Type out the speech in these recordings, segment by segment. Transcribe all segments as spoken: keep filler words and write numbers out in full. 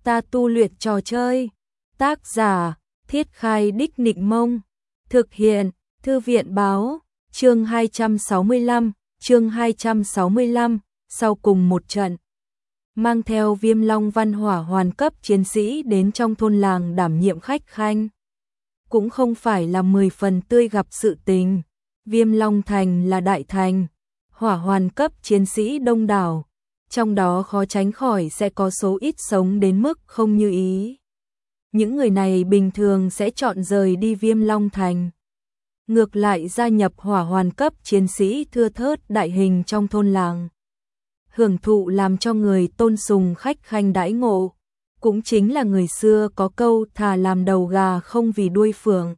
Ta tu luyện trò chơi. Tác giả, Thiết Khai Đích Nịnh Mông. Thực hiện, Thư viện báo. Chương hai trăm sáu mươi lăm, chương hai trăm sáu mươi lăm, sau cùng một trận. Mang theo Viêm Long Văn Hỏa hoàn cấp chiến sĩ đến trong thôn làng đảm nhiệm khách khanh. Cũng không phải là mười phần tươi gặp sự tình. Viêm Long Thành là đại thành, hỏa hoàn cấp chiến sĩ đông đảo, trong đó khó tránh khỏi sẽ có số ít sống đến mức không như ý. Những người này bình thường sẽ chọn rời đi Viêm Long Thành. Ngược lại gia nhập hỏa hoàn cấp chiến sĩ thưa thớt đại hình trong thôn làng. Hưởng thụ làm cho người tôn sùng khách khanh đãi ngộ, cũng chính là người xưa có câu thà làm đầu gà không vì đuôi phượng.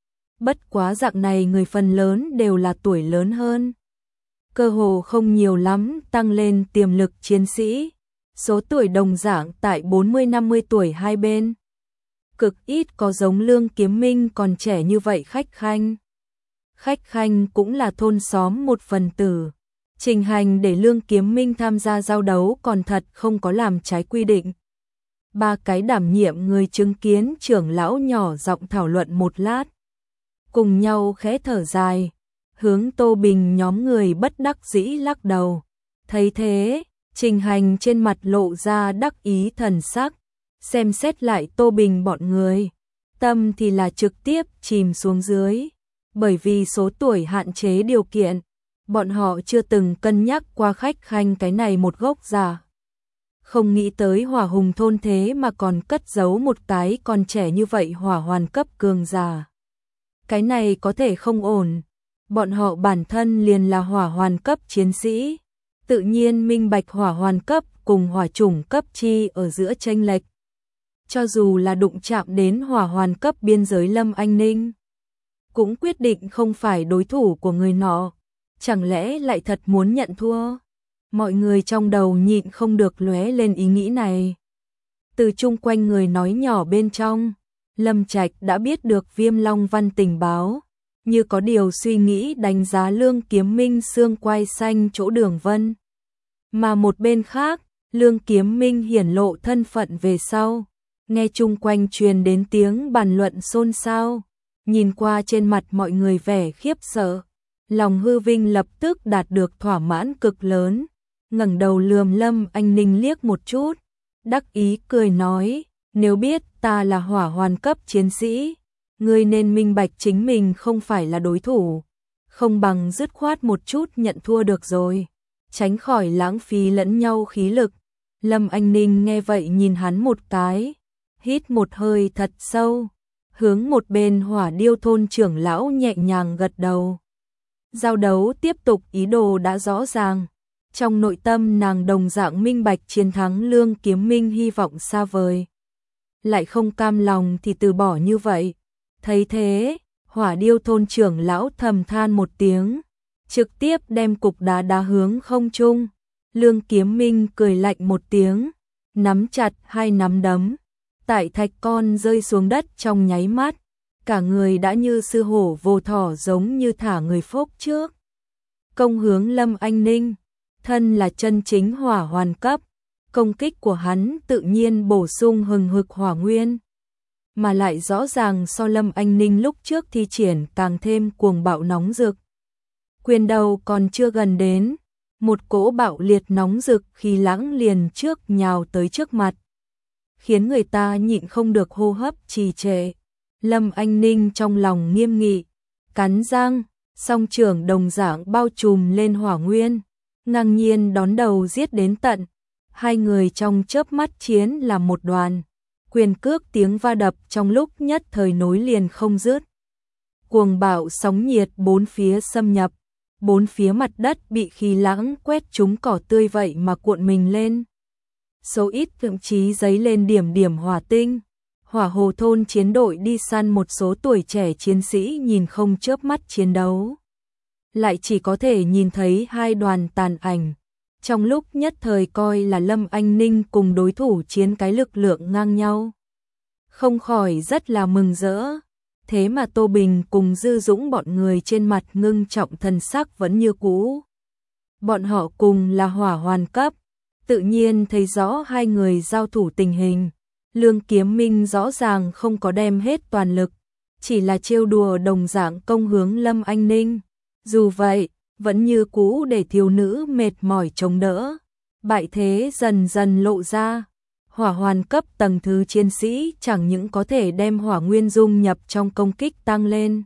Bất quá dạng này người phần lớn đều là tuổi lớn hơn. Cơ hồ không nhiều lắm tăng lên tiềm lực chiến sĩ. Số tuổi đồng dạng tại bốn mươi năm mươi tuổi hai bên. Cực ít có giống Lương Kiếm Minh còn trẻ như vậy khách khanh. Khách khanh cũng là thôn xóm một phần tử. Trình hành để Lương Kiếm Minh tham gia giao đấu còn thật không có làm trái quy định. Ba cái đảm nhiệm người chứng kiến trưởng lão nhỏ giọng thảo luận một lát. Cùng nhau khẽ thở dài, hướng Tô Bình nhóm người bất đắc dĩ lắc đầu. Thấy thế, Trình hành trên mặt lộ ra đắc ý thần sắc, xem xét lại Tô Bình bọn người. Tâm thì là trực tiếp chìm xuống dưới, bởi vì số tuổi hạn chế điều kiện. Bọn họ chưa từng cân nhắc qua khách khanh cái này một gốc già. Không nghĩ tới hỏa hùng thôn thế mà còn cất giấu một cái còn trẻ như vậy hỏa hoàn cấp cường giả. Cái này có thể không ổn. Bọn họ bản thân liền là hỏa hoàn cấp chiến sĩ. Tự nhiên minh bạch hỏa hoàn cấp cùng hỏa chủng cấp chi ở giữa chênh lệch. Cho dù là đụng chạm đến hỏa hoàn cấp biên giới Lâm Anh Ninh, cũng quyết định không phải đối thủ của người nọ. Chẳng lẽ lại thật muốn nhận thua? Mọi người trong đầu nhịn không được lóe lên ý nghĩ này. Từ chung quanh người nói nhỏ bên trong, Lâm Trạch đã biết được Viêm Long Văn tình báo, như có điều suy nghĩ đánh giá Lương Kiếm Minh xương quai xanh chỗ Đường Vân. Mà một bên khác, Lương Kiếm Minh hiển lộ thân phận về sau, nghe chung quanh truyền đến tiếng bàn luận xôn xao, nhìn qua trên mặt mọi người vẻ khiếp sợ. Lòng hư vinh lập tức đạt được thỏa mãn cực lớn, ngẩng đầu lườm Lâm Anh Ninh liếc một chút, đắc ý cười nói, nếu biết ta là hỏa hoàn cấp chiến sĩ, ngươi nên minh bạch chính mình không phải là đối thủ, không bằng dứt khoát một chút nhận thua được rồi, tránh khỏi lãng phí lẫn nhau khí lực. Lâm Anh Ninh nghe vậy nhìn hắn một cái, hít một hơi thật sâu, hướng một bên hỏa điêu thôn trưởng lão nhẹ nhàng gật đầu. Giao đấu tiếp tục ý đồ đã rõ ràng. Trong nội tâm nàng đồng dạng minh bạch chiến thắng Lương Kiếm Minh hy vọng xa vời. Lại không cam lòng thì từ bỏ như vậy. Thấy thế, hỏa điêu thôn trưởng lão thầm than một tiếng, trực tiếp đem cục đá đá hướng không trung. Lương Kiếm Minh cười lạnh một tiếng, nắm chặt hai nắm đấm. Tại thạch con rơi xuống đất trong nháy mắt. Cả người đã như sư hổ vô thỏ giống như thả người phốc trước. Công hướng Lâm Anh Ninh, thân là chân chính hỏa hoàn cấp, công kích của hắn tự nhiên bổ sung hừng hực hỏa nguyên. Mà lại rõ ràng so Lâm Anh Ninh lúc trước thi triển càng thêm cuồng bạo nóng rực. Quyền đầu còn chưa gần đến, một cỗ bạo liệt nóng rực khí lãng liền trước nhào tới trước mặt. Khiến người ta nhịn không được hô hấp trì trệ. Lâm Anh Ninh trong lòng nghiêm nghị, cắn răng, song trưởng đồng dạng bao trùm lên hỏa nguyên, ngang nhiên đón đầu giết đến tận. Hai người trong chớp mắt chiến là một đoàn, quyền cước tiếng va đập trong lúc nhất thời nối liền không dứt. Cuồng bạo sóng nhiệt bốn phía xâm nhập, bốn phía mặt đất bị khí lãng quét trúng cỏ tươi vậy mà cuộn mình lên. Số ít thậm chí giấy lên điểm điểm hỏa tinh. Hỏa hồ thôn chiến đội đi săn một số tuổi trẻ chiến sĩ nhìn không chớp mắt chiến đấu. Lại chỉ có thể nhìn thấy hai đoàn tàn ảnh. Trong lúc nhất thời coi là Lâm Anh Ninh cùng đối thủ chiến cái lực lượng ngang nhau. Không khỏi rất là mừng rỡ. Thế mà Tô Bình cùng Dư Dũng bọn người trên mặt ngưng trọng thần sắc vẫn như cũ. Bọn họ cùng là hỏa hoàn cấp. Tự nhiên thấy rõ hai người giao thủ tình hình. Lương Kiếm Minh rõ ràng không có đem hết toàn lực, chỉ là trêu đùa đồng dạng công hướng Lâm Anh Ninh. Dù vậy, vẫn như cũ để thiếu nữ mệt mỏi chống đỡ. Bại thế dần dần lộ ra. Hỏa hoàn cấp tầng thứ chiến sĩ chẳng những có thể đem hỏa nguyên dung nhập trong công kích tăng lên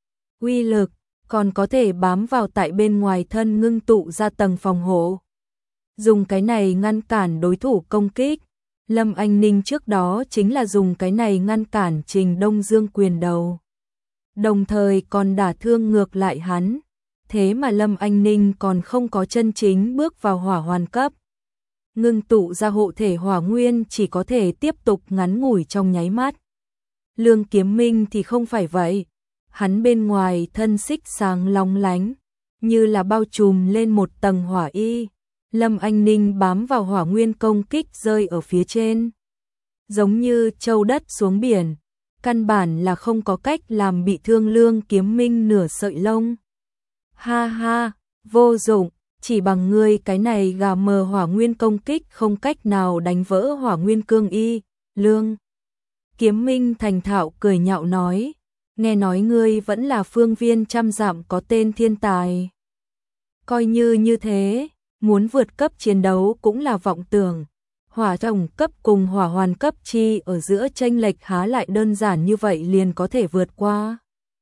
uy lực, còn có thể bám vào tại bên ngoài thân ngưng tụ ra tầng phòng hộ. Dùng cái này ngăn cản đối thủ công kích. Lâm Anh Ninh trước đó chính là dùng cái này ngăn cản Trình Đông Dương quyền đầu. Đồng thời còn đả thương ngược lại hắn. Thế mà Lâm Anh Ninh còn không có chân chính bước vào hỏa hoàn cấp. Ngưng tụ ra hộ thể hỏa nguyên chỉ có thể tiếp tục ngắn ngủi trong nháy mắt. Lương Kiếm Minh thì không phải vậy. Hắn bên ngoài thân xích sáng long lánh, như là bao trùm lên một tầng hỏa y. Lâm Anh Ninh bám vào hỏa nguyên công kích rơi ở phía trên. Giống như châu đất xuống biển, căn bản là không có cách làm bị thương Lương Kiếm Minh nửa sợi lông. Ha ha, vô dụng, chỉ bằng ngươi cái này gà mờ hỏa nguyên công kích không cách nào đánh vỡ hỏa nguyên cương y. Lương Kiếm Minh thành thạo cười nhạo nói, nghe nói ngươi vẫn là phương viên trăm dặm có tên thiên tài. Coi như như thế, muốn vượt cấp chiến đấu cũng là vọng tưởng. Hỏa tổng cấp cùng hỏa hoàn cấp chi ở giữa chênh lệch há lại đơn giản như vậy liền có thể vượt qua.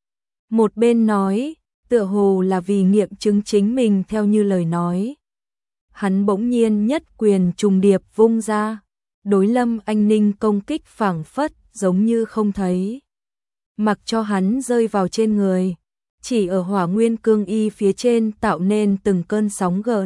Một bên nói, tựa hồ là vì nghiệm chứng chính mình theo như lời nói. Hắn bỗng nhiên nhất quyền trùng điệp vung ra, đối Lâm Anh Ninh công kích phảng phất giống như không thấy. Mặc cho hắn rơi vào trên người, chỉ ở hỏa nguyên cương y phía trên tạo nên từng cơn sóng gợn.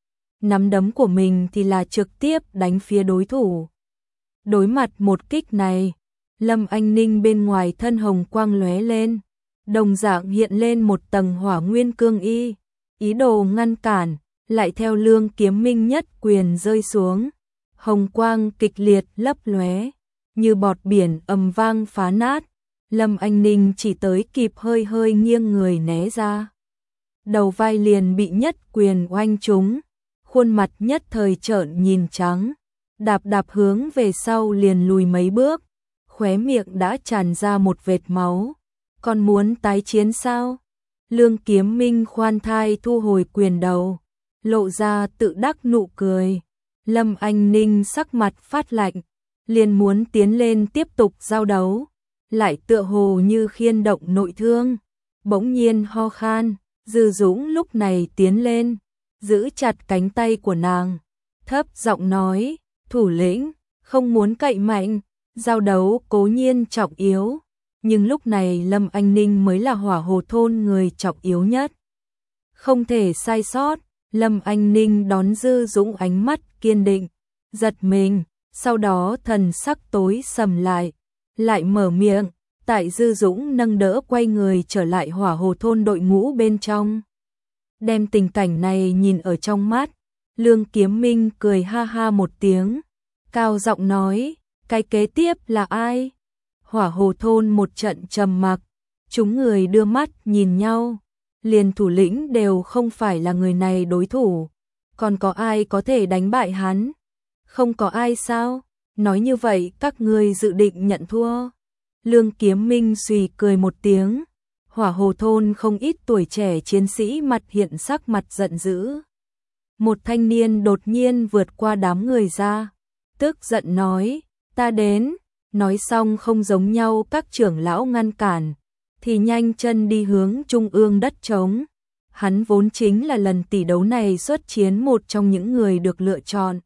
Nắm đấm của mình thì là trực tiếp đánh phía đối thủ. Đối mặt một kích này, Lâm Anh Ninh bên ngoài thân hồng quang lóe lên, đồng dạng hiện lên một tầng hỏa nguyên cương y, ý đồ ngăn cản, lại theo Lương Kiếm Minh nhất quyền rơi xuống. Hồng quang kịch liệt lấp lóe, như bọt biển ầm vang phá nát. Lâm Anh Ninh chỉ tới kịp hơi hơi nghiêng người né ra. Đầu vai liền bị nhất quyền oanh trúng, khuôn mặt nhất thời trợn nhìn trắng, đạp đạp hướng về sau liền lùi mấy bước, khóe miệng đã tràn ra một vệt máu. Còn muốn tái chiến sao? Lương Kiếm Minh khoan thai thu hồi quyền đầu, lộ ra tự đắc nụ cười. Lâm Anh Ninh sắc mặt phát lạnh, liền muốn tiến lên tiếp tục giao đấu, lại tựa hồ như khiên động nội thương, bỗng nhiên ho khan. Dư Dũng lúc này tiến lên, giữ chặt cánh tay của nàng, thấp giọng nói, thủ lĩnh, không muốn cậy mạnh, giao đấu cố nhiên trọng yếu, nhưng lúc này Lâm Anh Ninh mới là hỏa hồ thôn người trọng yếu nhất. Không thể sai sót. Lâm Anh Ninh đón Dư Dũng ánh mắt kiên định, giật mình, sau đó thần sắc tối sầm lại, lại mở miệng, tại Dư Dũng nâng đỡ quay người trở lại hỏa hồ thôn đội ngũ bên trong. Đem tình cảnh này nhìn ở trong mắt, Lương Kiếm Minh cười ha ha một tiếng, cao giọng nói, cái kế tiếp là ai? Hỏa hồ thôn một trận trầm mặc, chúng người đưa mắt nhìn nhau, liền thủ lĩnh đều không phải là người này đối thủ, còn có ai có thể đánh bại hắn? Không có ai sao? Nói như vậy các ngươi dự định nhận thua? Lương Kiếm Minh suy cười một tiếng. Hỏa hồ thôn không ít tuổi trẻ chiến sĩ mặt hiện sắc mặt giận dữ. Một thanh niên đột nhiên vượt qua đám người ra, tức giận nói, ta đến. Nói xong không giống nhau các trưởng lão ngăn cản, thì nhanh chân đi hướng trung ương đất trống. Hắn vốn chính là lần tỷ đấu này xuất chiến một trong những người được lựa chọn.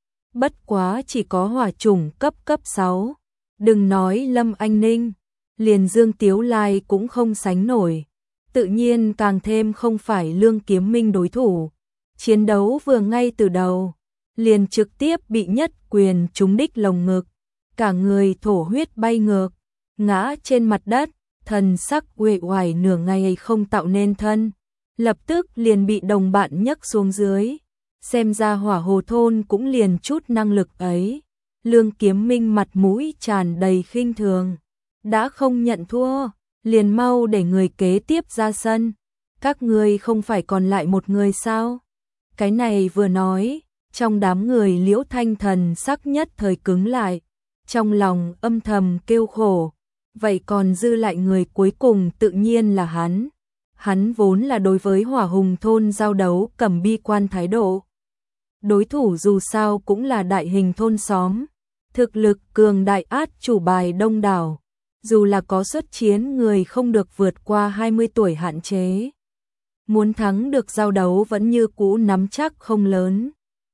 Bất quá chỉ có hỏa chủng cấp cấp sáu. Đừng nói Lâm Anh Ninh, liền Dương Tiếu Lai cũng không sánh nổi. Tự nhiên càng thêm không phải Lương Kiếm Minh đối thủ. Chiến đấu vừa ngay từ đầu, liền trực tiếp bị nhất quyền trúng đích lồng ngực. Cả người thổ huyết bay ngược, ngã trên mặt đất, thần sắc uể oải nửa ngày không tạo nên thân. Lập tức liền bị đồng bạn nhấc xuống dưới. Xem ra hỏa hồ thôn cũng liền chút năng lực ấy. Lương Kiếm Minh mặt mũi tràn đầy khinh thường. Đã không nhận thua, liền mau để người kế tiếp ra sân. Các ngươi không phải còn lại một người sao? Cái này vừa nói, trong đám người Liễu Thanh thần sắc nhất thời cứng lại. trong lòng âm thầm kêu khổ, vậy còn dư lại người cuối cùng tự nhiên là hắn. Hắn vốn là đối với Hỏa Hùng thôn giao đấu cầm bi quan thái độ. Đối thủ dù sao cũng là đại hình thôn xóm, thực lực cường đại át chủ bài đông đảo, dù là có xuất chiến người không được vượt qua hai mươi tuổi hạn chế. Muốn thắng được giao đấu vẫn như cũ nắm chắc không lớn.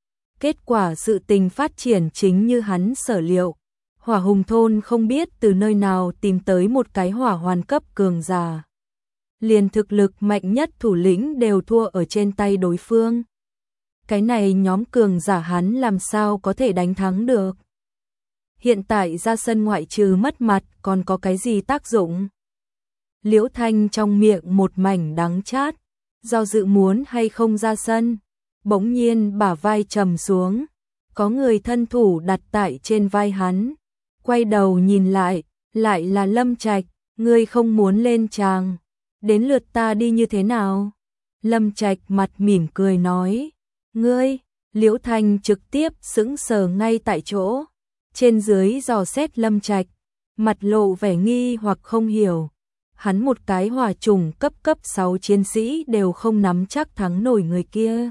Kết quả sự tình phát triển chính như hắn sở liệu. Hỏa Hùng thôn không biết từ nơi nào tìm tới một cái hỏa hoàn cấp cường giả. Liền thực lực mạnh nhất thủ lĩnh đều thua ở trên tay đối phương. Cái này nhóm cường giả hắn làm sao có thể đánh thắng được. Hiện tại ra sân ngoại trừ mất mặt còn có cái gì tác dụng. Liễu Thanh trong miệng một mảnh đắng chát, do dự muốn hay không ra sân. Bỗng nhiên bả vai trầm xuống, có người thân thủ đặt tại trên vai hắn. Quay đầu nhìn lại, lại là Lâm Trạch, ngươi không muốn lên tràng, đến lượt ta đi như thế nào? Lâm Trạch mặt mỉm cười nói, ngươi, Liễu Thanh trực tiếp sững sờ ngay tại chỗ, trên dưới dò xét Lâm Trạch, mặt lộ vẻ nghi hoặc không hiểu. Hắn một cái hỏa trùng cấp cấp sáu chiến sĩ đều không nắm chắc thắng nổi người kia.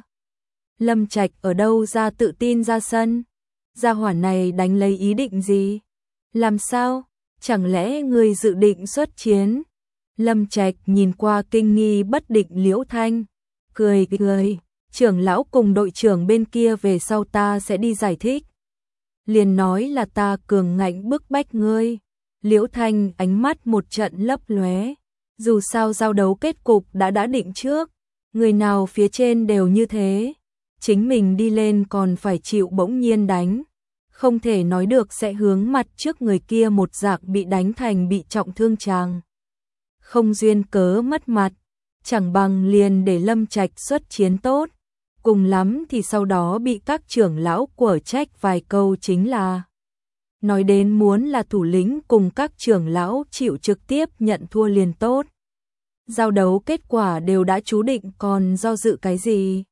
Lâm Trạch ở đâu ra tự tin ra sân? Gia hỏa này đánh lấy ý định gì? Làm sao? Chẳng lẽ người dự định xuất chiến? Lâm Trạch nhìn qua kinh nghi bất định Liễu Thanh, cười cười, trưởng lão cùng đội trưởng bên kia về sau ta sẽ đi giải thích. Liền nói là ta cường ngạnh bức bách ngươi. Liễu Thanh ánh mắt một trận lấp lóe, dù sao giao đấu kết cục đã đã định trước, người nào phía trên đều như thế, chính mình đi lên còn phải chịu bỗng nhiên đánh, không thể nói được sẽ hướng mặt trước người kia một dạng bị đánh thành bị trọng thương chàng. Không duyên cớ mất mặt, chẳng bằng liền để Lâm Trạch xuất chiến tốt, cùng lắm thì sau đó bị các trưởng lão quở trách vài câu chính là. Nói đến muốn là thủ lĩnh cùng các trưởng lão chịu trực tiếp nhận thua liền tốt. Giao đấu kết quả đều đã chú định còn do dự cái gì.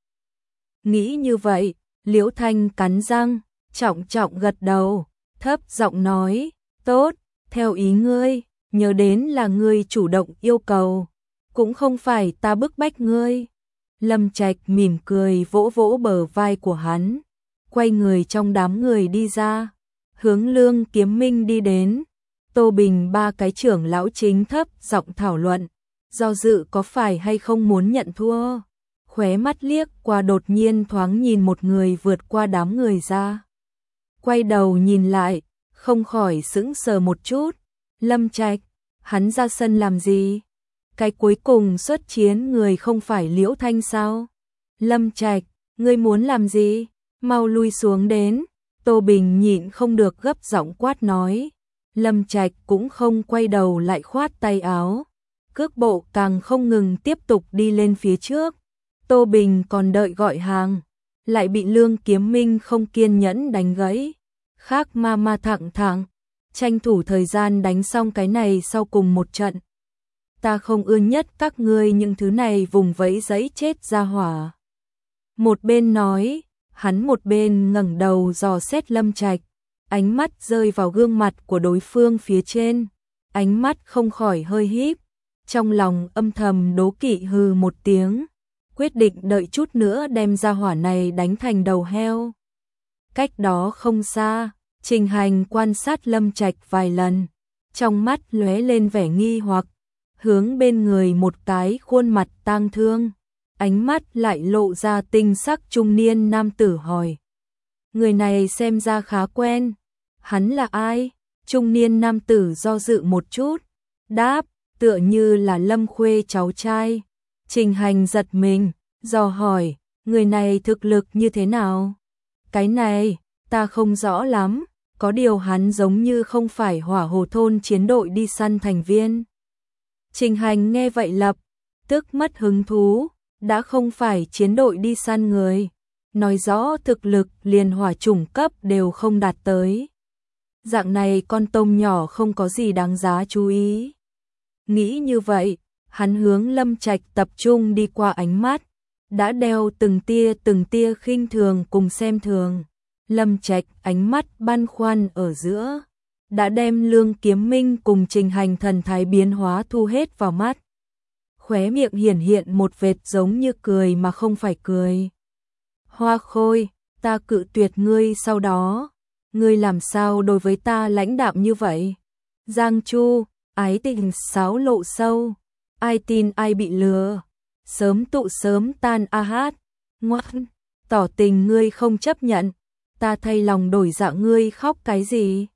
Nghĩ như vậy, Liễu Thanh cắn răng, trọng trọng gật đầu, thấp giọng nói, tốt, theo ý ngươi, nhớ đến là ngươi chủ động yêu cầu, cũng không phải ta bức bách ngươi. Lâm Trạch mỉm cười vỗ vỗ bờ vai của hắn, quay người trong đám người đi ra. Hướng Lương Kiếm Minh đi đến, Tô Bình ba cái trưởng lão chính thấp giọng thảo luận, do dự có phải hay không muốn nhận thua. Khóe mắt liếc qua đột nhiên thoáng nhìn một người vượt qua đám người ra. Quay đầu nhìn lại, không khỏi sững sờ một chút. Lâm Trạch, hắn ra sân làm gì? Cái cuối cùng xuất chiến người không phải Liễu Thanh sao? Lâm Trạch, ngươi muốn làm gì? Mau lui xuống đến. Tô Bình nhịn không được gấp giọng quát nói. Lâm Trạch cũng không quay đầu lại khoát tay áo. Cước bộ càng không ngừng tiếp tục đi lên phía trước. Tô Bình còn đợi gọi hàng, lại bị Lương Kiếm Minh không kiên nhẫn đánh gãy. Khác ma ma thẳng thẳng, tranh thủ thời gian đánh xong cái này sau cùng một trận. Ta không ưa nhất các ngươi những thứ này vùng vẫy giấy chết ra hỏa. Một bên nói, hắn một bên ngẩng đầu dò xét Lâm Trạch, ánh mắt rơi vào gương mặt của đối phương phía trên, ánh mắt không khỏi hơi híp, trong lòng âm thầm đố kỵ hừ một tiếng, quyết định đợi chút nữa đem ra hỏa này đánh thành đầu heo. Cách đó không xa, Trình Hành quan sát Lâm Trạch vài lần, trong mắt lóe lên vẻ nghi hoặc, hướng bên người một cái khuôn mặt tang thương, ánh mắt lại lộ ra tinh sắc trung niên nam tử hỏi. Người này xem ra khá quen, hắn là ai? Trung niên nam tử do dự một chút, đáp, tựa như là Lâm Khuê cháu trai. Trình Hành giật mình, dò hỏi, người này thực lực như thế nào? Cái này, ta không rõ lắm, có điều hắn giống như không phải Hỏa Hồ thôn chiến đội đi săn thành viên. Trình Hành nghe vậy lập tức mất hứng thú, đã không phải chiến đội đi săn người, nói rõ thực lực liền hỏa chủng cấp đều không đạt tới. Dạng này con tôm nhỏ không có gì đáng giá chú ý. Nghĩ như vậy, hắn hướng Lâm Trạch tập trung đi qua ánh mắt, đã đeo từng tia từng tia khinh thường cùng xem thường. Lâm Trạch ánh mắt băn khoăn ở giữa, đã đem Lương Kiếm Minh cùng Trình Hành thần thái biến hóa thu hết vào mắt. Khóe miệng hiển hiện một vệt giống như cười mà không phải cười. Hoa Khôi, ta cự tuyệt ngươi sau đó, ngươi làm sao đối với ta lãnh đạm như vậy? Giang Chu, ái tình sáo lộ sâu, ai tin ai bị lừa, sớm tụ sớm tan a hát, ngoan, tỏ tình ngươi không chấp nhận, ta thay lòng đổi dạ ngươi khóc cái gì?